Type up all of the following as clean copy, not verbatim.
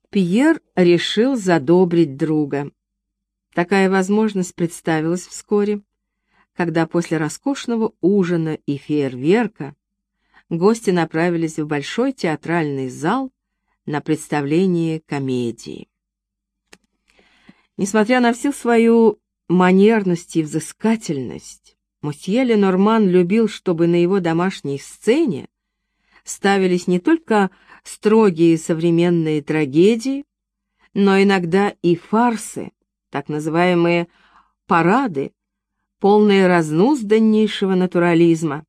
Пьер решил задобрить друга. Такая возможность представилась вскоре, когда после роскошного ужина и фейерверка гости направились в большой театральный зал на представление комедии. Несмотря на всю свою манерность и взыскательность, мосье Ленорман любил, чтобы на его домашней сцене ставились не только строгие современные трагедии, но иногда и фарсы, так называемые парады, полные разнузданнейшего натурализма.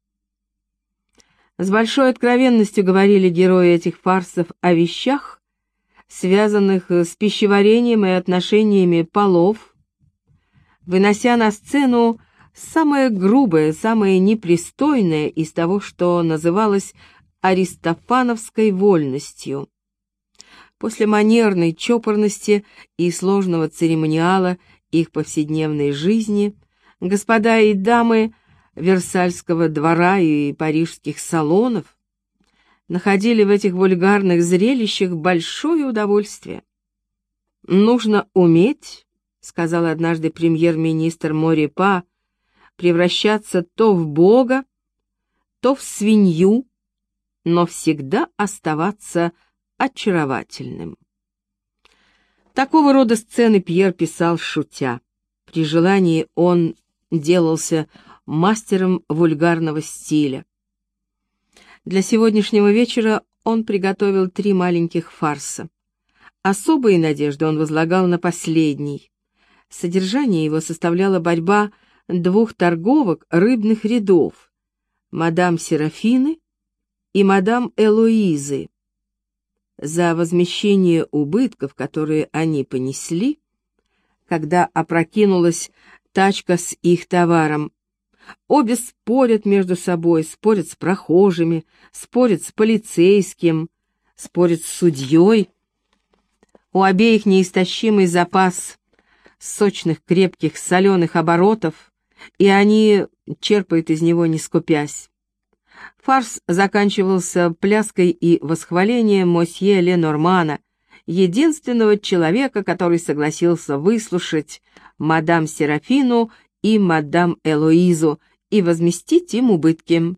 С большой откровенностью говорили герои этих фарсов о вещах, связанных с пищеварением и отношениями полов, вынося на сцену самое грубое, самое непристойное из того, что называлось аристофановской вольностью. После манерной чопорности и сложного церемониала их повседневной жизни господа и дамы Версальского двора и парижских салонов находили в этих вульгарных зрелищах большое удовольствие. «Нужно уметь, — сказал однажды премьер-министр Морепа, — превращаться то в бога, то в свинью, но всегда оставаться очаровательным». Такого рода сцены Пьер писал шутя. При желании он делался мастером вульгарного стиля. Для сегодняшнего вечера он приготовил 3 маленьких фарса. Особые надежды он возлагал на последний. Содержание его составляла борьба 2 торговок рыбных рядов, мадам Серафины и мадам Элоизы. За возмещение убытков, которые они понесли, когда опрокинулась тачка с их товаром, обе спорят между собой, спорят с прохожими, спорят с полицейским, спорят с судьей. У обеих неистощимый запас сочных, крепких, соленых оборотов, и они черпают из него, не скупясь. Фарс заканчивался пляской и восхвалением мосье Ленормана, единственного человека, который согласился выслушать мадам Серафину и мадам Элоизу и возместить им убытки.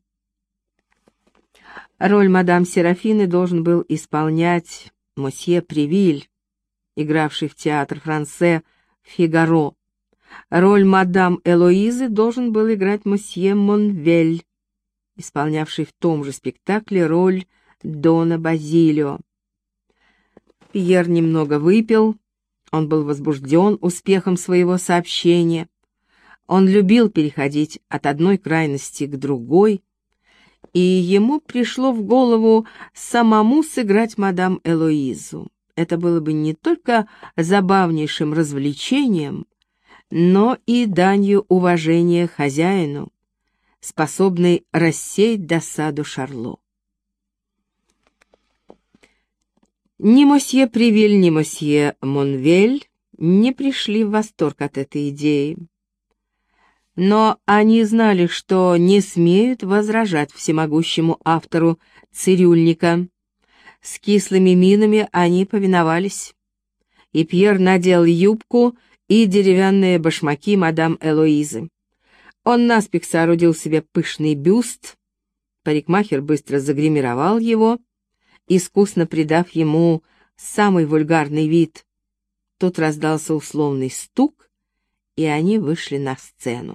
Роль мадам Серафины должен был исполнять мосье Превиль, игравший в театр Франсе «Фигаро». Роль мадам Элоизы должен был играть мосье Монвель, исполнявший в том же спектакле роль дона Базилио. Пьер немного выпил, он был возбужден успехом своего сообщения. Он любил переходить от одной крайности к другой, и ему пришло в голову самому сыграть мадам Элоизу. Это было бы не только забавнейшим развлечением, но и данью уважения хозяину, способной рассеять досаду Шарло. Ни мосье Превиль, ни мосье Монвель не пришли в восторг от этой идеи. Но они знали, что не смеют возражать всемогущему автору «Цирюльника». С кислыми минами они повиновались, и Пьер надел юбку и деревянные башмаки мадам Элоизы. Он наспех соорудил себе пышный бюст, парикмахер быстро загримировал его, искусно придав ему самый вульгарный вид. Тут раздался условный стук, и они вышли на сцену.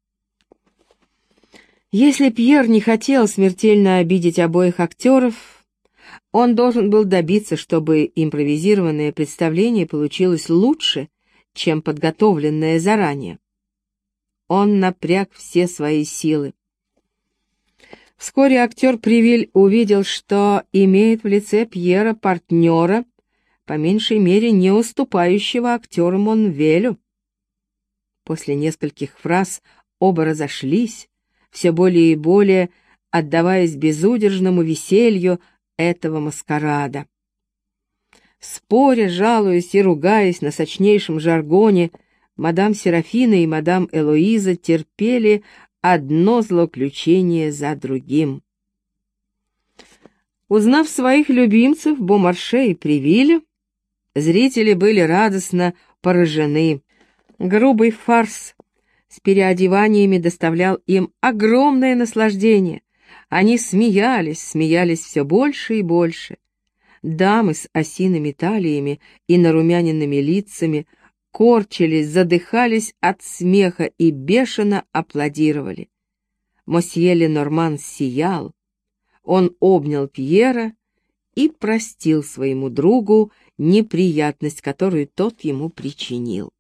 Если Пьер не хотел смертельно обидеть обоих актеров, он должен был добиться, чтобы импровизированное представление получилось лучше, чем подготовленное заранее. Он напряг все свои силы. Вскоре актер Превиль увидел, что имеет в лице Пьера партнера, по меньшей мере не уступающего актеру Монвелю. После нескольких фраз оба разошлись, все более и более отдаваясь безудержному веселью этого маскарада. Споря, жалуясь и ругаясь на сочнейшем жаргоне, мадам Серафина и мадам Элоиза терпели одно злоключение за другим. Узнав своих любимцев Бомарше и Превиля, Зрители были радостно поражены. Грубый фарс с переодеваниями доставлял им огромное наслаждение. Они смеялись все больше и больше. Дамы с осиными талиями и нарумяненными лицами корчились, задыхались от смеха и бешено аплодировали. Мосье Ленорман сиял. Он обнял Пьера и простил своему другу неприятность, которую тот ему причинил.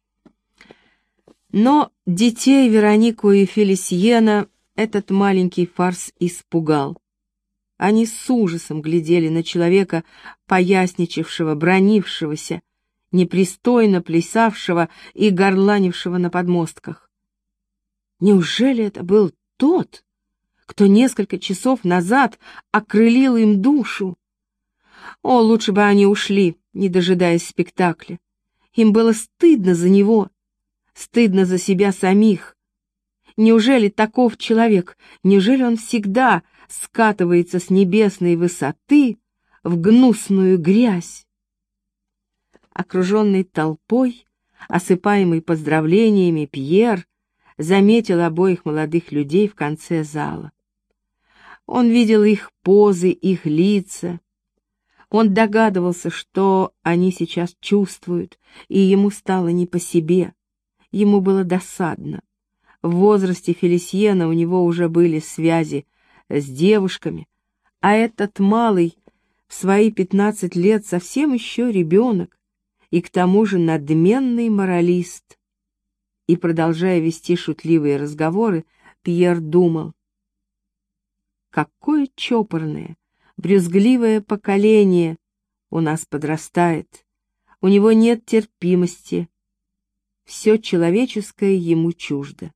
Но детей Веронику и Фелисьена этот маленький фарс испугал. Они с ужасом глядели на человека, поясничавшего, бранившегося, непристойно плясавшего и горланившего на подмостках. Неужели это был тот, кто несколько часов назад окрылил им душу? О, лучше бы они ушли, не дожидаясь спектакля. Им было стыдно за него, стыдно за себя самих. Неужели таков человек, неужели он всегда скатывается с небесной высоты в гнусную грязь? Окруженный толпой, осыпаемый поздравлениями, Пьер заметил обоих молодых людей в конце зала. Он видел их позы, их лица. Он догадывался, что они сейчас чувствуют, и ему стало не по себе. Ему было досадно. В возрасте Фелисьена у него уже были связи с девушками, а этот малый в свои 15 лет совсем еще ребенок, и к тому же надменный моралист. И, продолжая вести шутливые разговоры, Пьер думал: какое чопорное, брюзгливое поколение у нас подрастает, у него нет терпимости, все человеческое ему чуждо.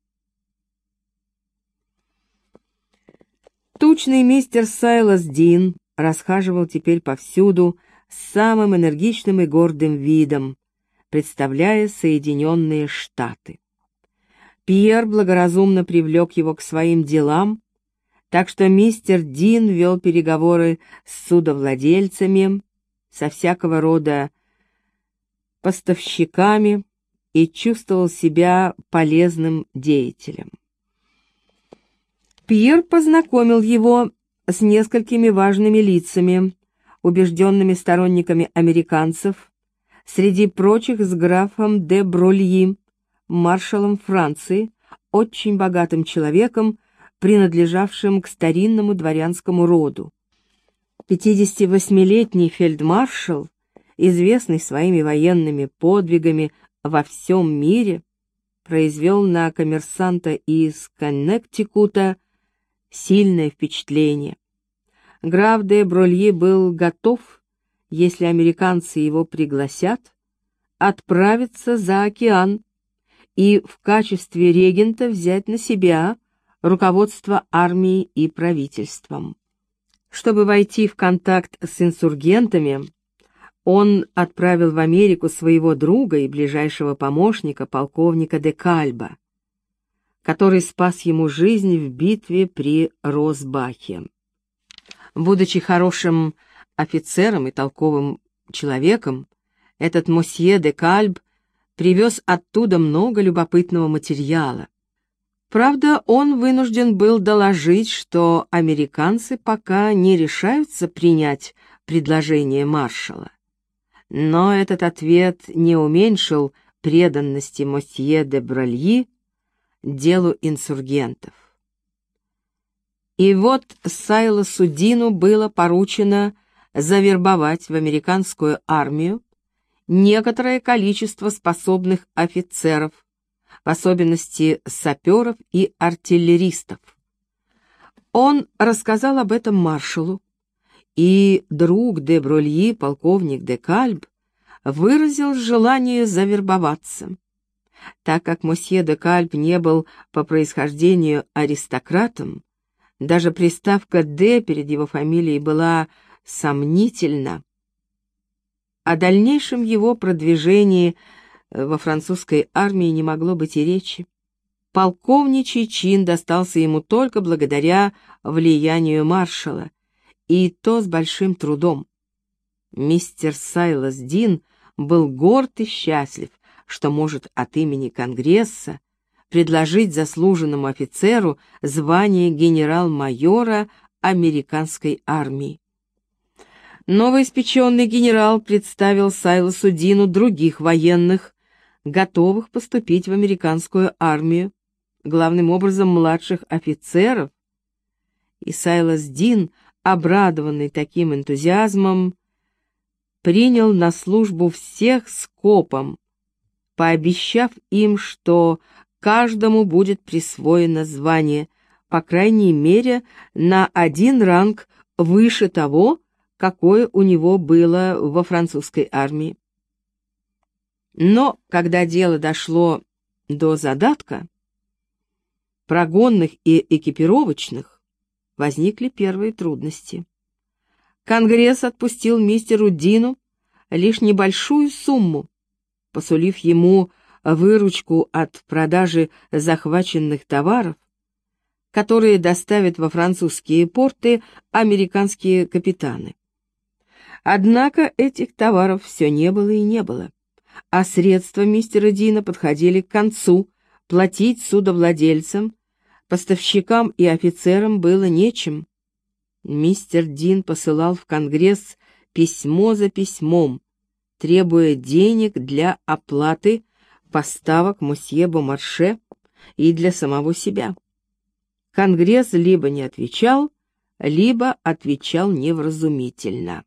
Тучный мистер Сайлас Дин расхаживал теперь повсюду с самым энергичным и гордым видом, представляя Соединенные Штаты. Пьер благоразумно привлек его к своим делам, так что мистер Дин вел переговоры с судовладельцами, со всякого рода поставщиками и чувствовал себя полезным деятелем. Пьер познакомил его с несколькими важными лицами, убежденными сторонниками американцев, среди прочих с графом де Брольи, маршалом Франции, очень богатым человеком, принадлежавшим к старинному дворянскому роду. 58-летний фельдмаршал, известный своими военными подвигами во всем мире, произвел на коммерсанта из Коннектикута сильное впечатление. Граф де Брольи был готов, если американцы его пригласят, отправиться за океан и в качестве регента взять на себя руководство армией и правительством. Чтобы войти в контакт с инсургентами, он отправил в Америку своего друга и ближайшего помощника, полковника де Кальба, который спас ему жизнь в битве при Росбахе. Будучи хорошим офицером и толковым человеком, этот мосье де Кальб привез оттуда много любопытного материала. Правда, он вынужден был доложить, что американцы пока не решаются принять предложение маршала. Но этот ответ не уменьшил преданности мосье де Брольи делу инсургентов. И вот Сайласу Дину было поручено завербовать в американскую армию некоторое количество способных офицеров, в особенности саперов и артиллеристов. Он рассказал об этом маршалу, и друг де Брольи, полковник де Кальб, выразил желание завербоваться. Так как мосье де Кальб не был по происхождению аристократом, даже приставка «де» перед его фамилией была сомнительна. О дальнейшем его продвижении во французской армии не могло быть и речи. Полковничий чин достался ему только благодаря влиянию маршала, и то с большим трудом. Мистер Сайлас Дин был горд и счастлив, что может от имени Конгресса предложить заслуженному офицеру звание генерал-майора американской армии. Новоиспеченный генерал представил Сайласу Дину других военных, готовых поступить в американскую армию, главным образом младших офицеров, и Сайлас Дин, обрадованный таким энтузиазмом, принял на службу всех скопом, пообещав им, что каждому будет присвоено звание, по крайней мере, на один ранг выше того, какое у него было во французской армии. Но когда дело дошло до задатка, прогонных и экипировочных, возникли первые трудности. Конгресс отпустил мистеру Дину лишь небольшую сумму, посулив ему выручку от продажи захваченных товаров, которые доставят во французские порты американские капитаны. Однако этих товаров все не было и не было, а средства мистера Дина подходили к концу, платить судовладельцам, поставщикам и офицерам было нечем. Мистер Дин посылал в Конгресс письмо за письмом, требуя денег для оплаты поставок мосье Бомарше и для самого себя. Конгресс либо не отвечал, либо отвечал невразумительно.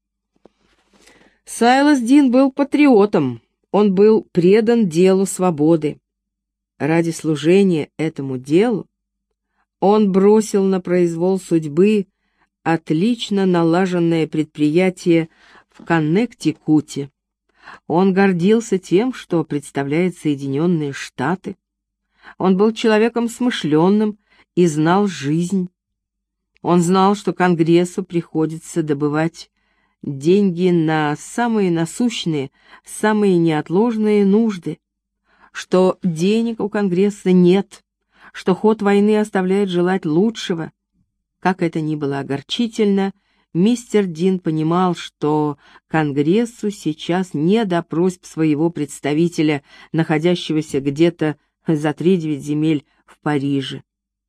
Сайлас Дин был патриотом, он был предан делу свободы. Ради служения этому делу он бросил на произвол судьбы отлично налаженное предприятие в Коннектикуте. Он гордился тем, что представляет Соединенные Штаты. Он был человеком смышленным и знал жизнь. Он знал, что Конгрессу приходится добывать деньги на самые насущные, самые неотложные нужды, что денег у Конгресса нет, что ход войны оставляет желать лучшего. Как это ни было огорчительно, мистер Дин понимал, что Конгрессу сейчас не до просьб своего представителя, находящегося где-то за 3-9 земель в Париже.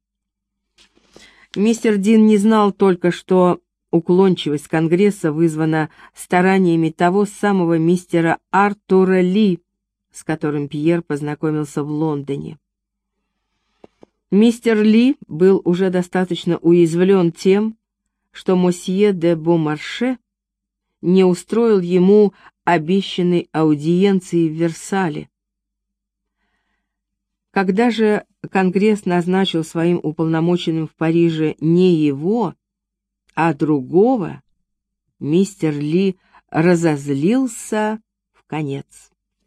Мистер Дин не знал только, что уклончивость Конгресса вызвана стараниями того самого мистера Артура Ли, с которым Пьер познакомился в Лондоне. Мистер Ли был уже достаточно уязвлен тем, что мосье де Бомарше не устроил ему обещанной аудиенции в Версале. Когда же Конгресс назначил своим уполномоченным в Париже не его, а другого, мистер Ли разозлился вконец.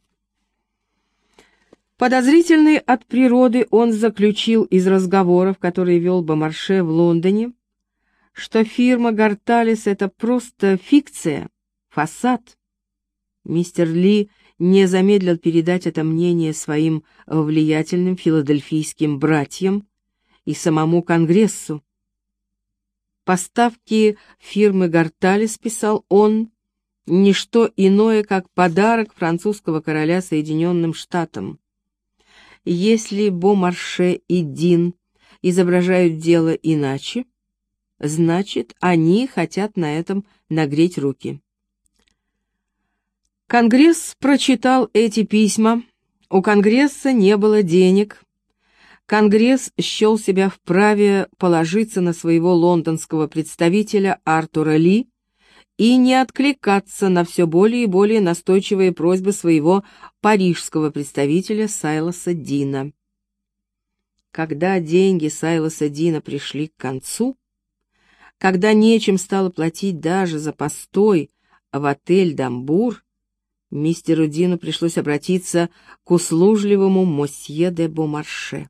Подозрительный от природы, он заключил из разговоров, которые вел Бомарше в Лондоне, что фирма Гарталес — это просто фикция, фасад. Мистер Ли не замедлил передать это мнение своим влиятельным филадельфийским братьям и самому Конгрессу. Поставки фирмы Гарталес, писал он, не что иное, как подарок французского короля Соединенным Штатам. Если Бомарше и Дин изображают дело иначе, значит, они хотят на этом нагреть руки. Конгресс прочитал эти письма. У Конгресса не было денег. Конгресс счел себя вправе положиться на своего лондонского представителя Артура Ли и не откликаться на все более и более настойчивые просьбы своего парижского представителя Сайласа Дина. Когда деньги Сайласа Дина пришли к концу, когда нечем стало платить даже за постой в отель «Дамбур», мистеру Дину пришлось обратиться к услужливому мосье де Бомарше.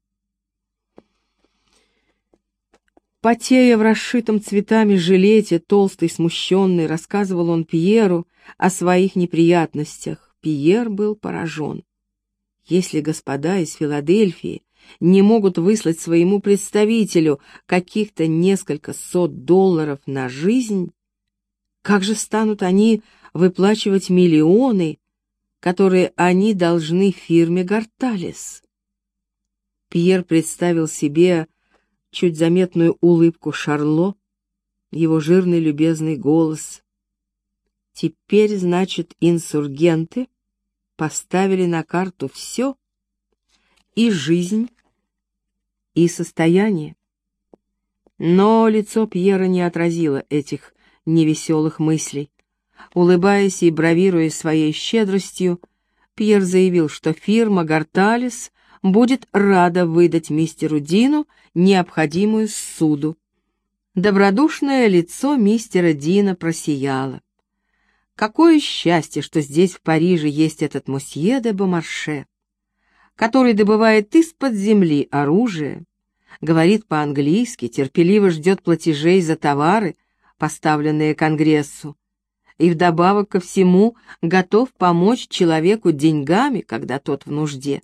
Потея в расшитом цветами жилете, толстый, смущенный, рассказывал он Пьеру о своих неприятностях. Пьер был поражен. Если господа из Филадельфии не могут выслать своему представителю каких-то несколько сот долларов на жизнь, Как же станут они выплачивать миллионы, которые они должны фирме Гарталес? Пьер представил себе чуть заметную улыбку Шарло, его жирный любезный голос. Теперь, значит, инсургенты поставили на карту все, и жизнь, и состояние. Но лицо Пьера не отразило этих невеселых мыслей. Улыбаясь и бравируя своей щедростью, Пьер заявил, что фирма Гарталес будет рада выдать мистеру Дину необходимую ссуду. Добродушное лицо мистера Дина просияло. Какое счастье, что здесь, в Париже, есть этот мосье де Бомарше, который добывает из-под земли оружие, говорит по-английски, терпеливо ждет платежей за товары, поставленные Конгрессу, и вдобавок ко всему готов помочь человеку деньгами, когда тот в нужде.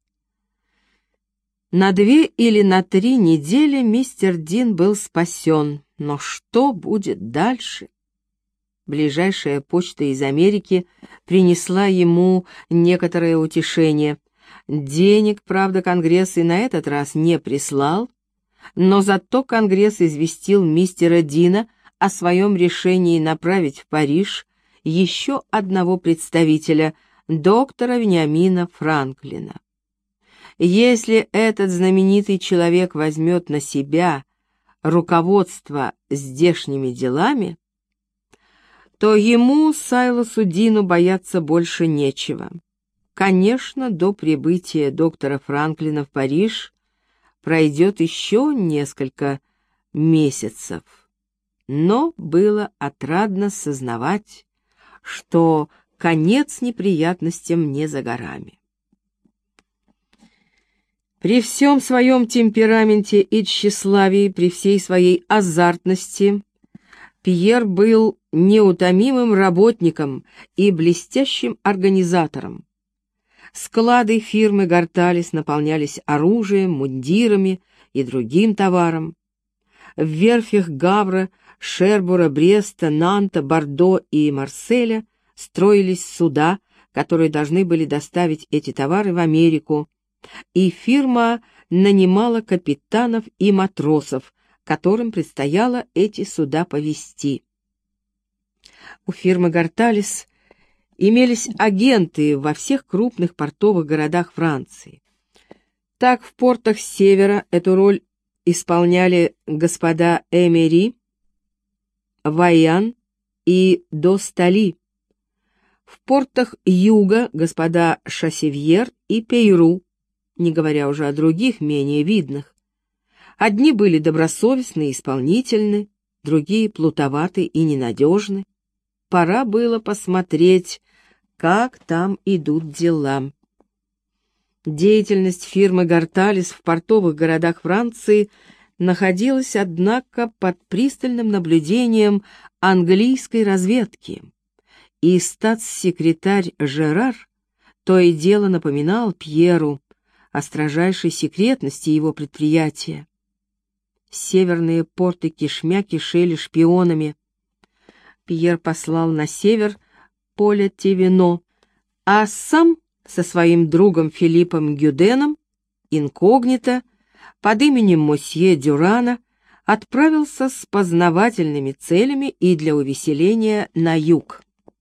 На 2 или на 3 недели мистер Дин был спасен, но что будет дальше? Ближайшая почта из Америки принесла ему некоторое утешение. Денег, правда, Конгресс и на этот раз не прислал, но зато Конгресс известил мистера Дина о своем решении направить в Париж еще одного представителя, доктора Вениамина Франклина. Если этот знаменитый человек возьмет на себя руководство здешними делами, то ему, Сайлосу Дину, бояться больше нечего. Конечно, до прибытия доктора Франклина в Париж пройдет еще несколько месяцев, но было отрадно сознавать, что конец неприятностям не за горами. При всем своем темпераменте и тщеславии, при всей своей азартности, Пьер был неутомимым работником и блестящим организатором. Склады фирмы Гарталес наполнялись оружием, мундирами и другим товаром. В верфях Гавра, Шербура, Бреста, Нанта, Бордо и Марселя строились суда, которые должны были доставить эти товары в Америку, и фирма нанимала капитанов и матросов, которым предстояло эти суда повезти. У фирмы Гарталес имелись агенты во всех крупных портовых городах Франции. Так, в портах севера эту роль исполняли господа Эмери, Вайян и Достали. В портах юга господа Шассивьер и Пейру, не говоря уже о других, менее видных. Одни были добросовестны и исполнительны, другие плутоваты и ненадежны. Пора было посмотреть, как там идут дела. Деятельность фирмы Гарталес в портовых городах Франции находилась, однако, под пристальным наблюдением английской разведки, и статс-секретарь Жерар то и дело напоминал Пьеру о строжайшей секретности его предприятия. Северные порты кишмя кишели шпионами. Пьер послал на север Поля Тевино, а сам со своим другом Филиппом Гюденом инкогнито под именем мосье Дюрана отправился с познавательными целями и для увеселения на юг.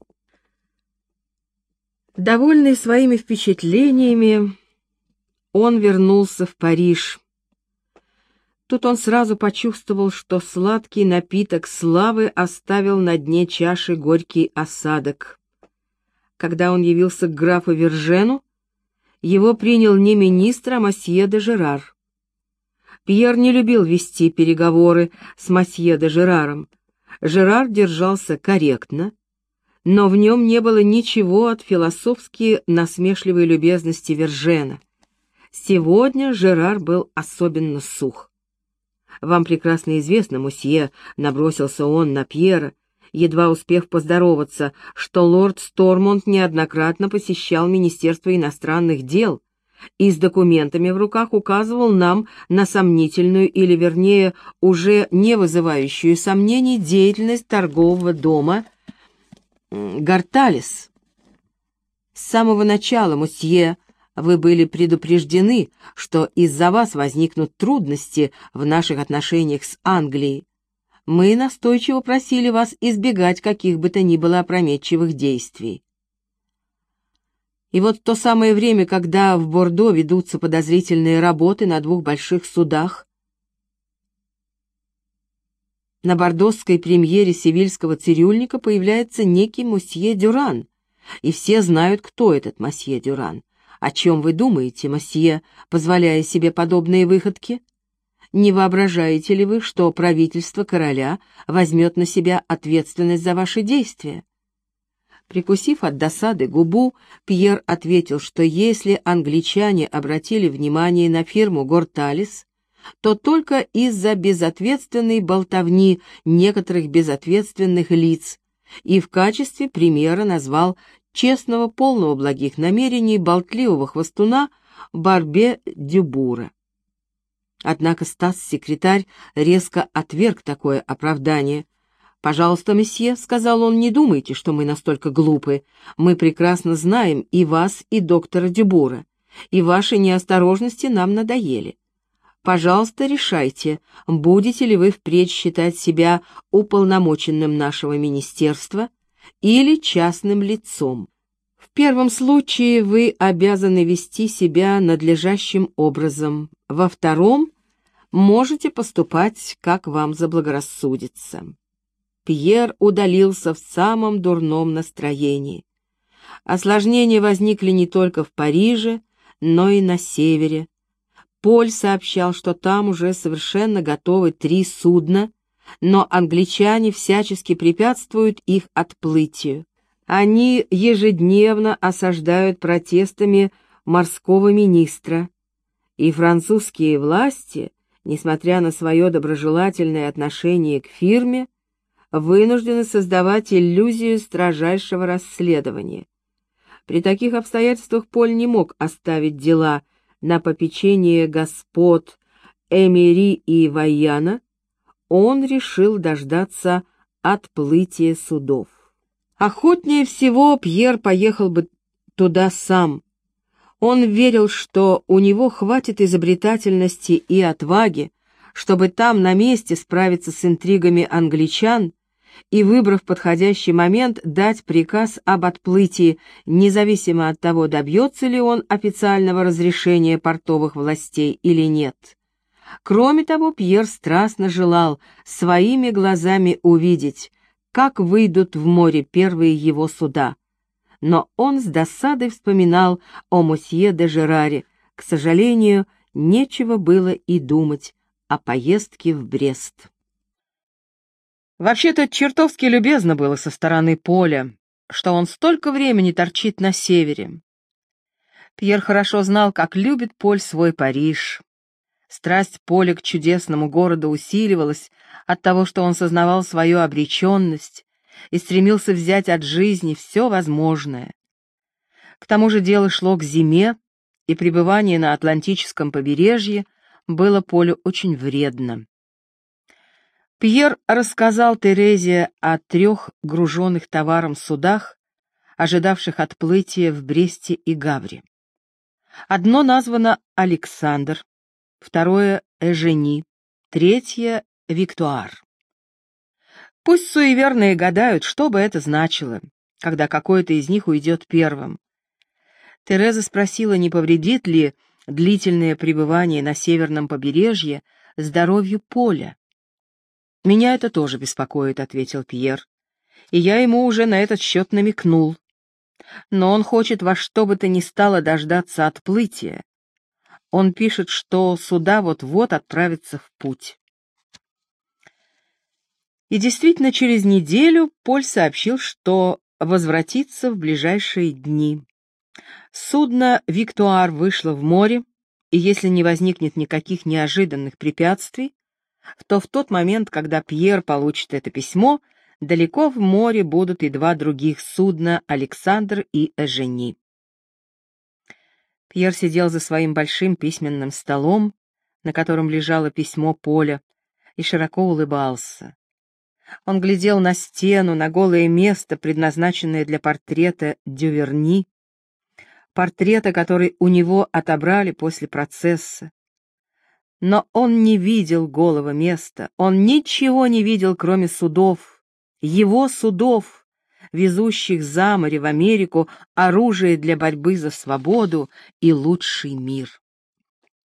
Довольный своими впечатлениями, он вернулся в Париж. Тут он сразу почувствовал, что сладкий напиток славы оставил на дне чаши горький осадок. Когда он явился к графу Вержену, его принял не министр, а мосье де Жерар. Пьер не любил вести переговоры с мосье де Жераром. Жерар держался корректно, но в нем не было ничего от философски насмешливой любезности Вержена. Сегодня Жерар был особенно сух. «Вам прекрасно известно, мусье», — набросился он на Пьера, едва успев поздороваться, что лорд Стормонт неоднократно посещал Министерство иностранных дел и с документами в руках указывал нам на сомнительную, или, вернее, уже не вызывающую сомнений деятельность торгового дома Горталес. С самого начала, мосье, вы были предупреждены, что из-за вас возникнут трудности в наших отношениях с Англией. Мы настойчиво просили вас избегать каких бы то ни было опрометчивых действий. И вот в то самое время, когда в Бордо ведутся подозрительные работы на двух больших судах, на бордосской премьере севильского цирюльника появляется некий мосье Дюран, и все знают, кто этот мосье Дюран. О чем вы думаете, мосье, позволяя себе подобные выходки? Не воображаете ли вы, что правительство короля возьмет на себя ответственность за ваши действия? Прикусив от досады губу, Пьер ответил, что если англичане обратили внимание на фирму Горталес, то только из-за безответственной болтовни некоторых безответственных лиц, и в качестве примера назвал честного, полного благих намерений, болтливого хвостуна Барбе Дюбура. Однако статс-секретарь резко отверг такое оправдание. «Пожалуйста, месье», — сказал он, — «не думайте, что мы настолько глупы. Мы прекрасно знаем и вас, и доктора Дюбура, и ваши неосторожности нам надоели. Пожалуйста, решайте, будете ли вы впредь считать себя уполномоченным нашего министерства или частным лицом. В первом случае вы обязаны вести себя надлежащим образом, во втором можете поступать, как вам заблагорассудится». Пьер удалился в самом дурном настроении. Осложнения возникли не только в Париже, но и на севере. Поль сообщал, что там уже совершенно готовы 3 судна, но англичане всячески препятствуют их отплытию. Они ежедневно осаждают протестами морского министра, и французские власти, несмотря на свое доброжелательное отношение к фирме, вынуждены создавать иллюзию строжайшего расследования. При таких обстоятельствах Поль не мог оставить дела на попечение господ Эмери и Вайяна. Он решил дождаться отплытия судов. Охотнее всего Пьер поехал бы туда сам. Он верил, что у него хватит изобретательности и отваги, чтобы там на месте справиться с интригами англичан и, выбрав подходящий момент, дать приказ об отплытии, независимо от того, добьется ли он официального разрешения портовых властей или нет. Кроме того, Пьер страстно желал своими глазами увидеть, как выйдут в море первые его суда. Но он с досадой вспоминал о мосье де Жераре. К сожалению, нечего было и думать о поездке в Брест. Вообще-то чертовски любезно было со стороны Поля, что он столько времени торчит на севере. Пьер хорошо знал, как любит Поль свой Париж. Страсть Поля к чудесному городу усиливалась от того, что он сознавал свою обреченность и стремился взять от жизни все возможное. К тому же дело шло к зиме, и пребывание на Атлантическом побережье было Полю очень вредно. Пьер рассказал Терезе о 3 груженных товаром судах, ожидавших отплытия в Бресте и Гавре. Одно названо «Александр», второе — «Эжени», третье — «Виктуар». Пусть суеверные гадают, что бы это значило, когда какой-то из них уйдет первым. Тереза спросила, не повредит ли длительное пребывание на северном побережье здоровью Поля. «Меня это тоже беспокоит», — ответил Пьер, «и я ему уже на этот счет намекнул. Но он хочет во что бы то ни стало дождаться отплытия. Он пишет, что суда вот-вот отправятся в путь». И действительно, через неделю Поль сообщил, что возвратится в ближайшие дни. Судно «Виктуар» вышло в море, и если не возникнет никаких неожиданных препятствий, то в тот момент, когда Пьер получит это письмо, далеко в море будут и 2 других судна «Александр» и «Эжени». Пьер сидел за своим большим письменным столом, на котором лежало письмо Поля, и широко улыбался. Он глядел на стену, на голое место, предназначенное для портрета Дюверни, портрета, который у него отобрали после процесса. Но он не видел голого места, он ничего не видел, кроме судов, его судов, везущих за море в Америку оружие для борьбы за свободу и лучший мир.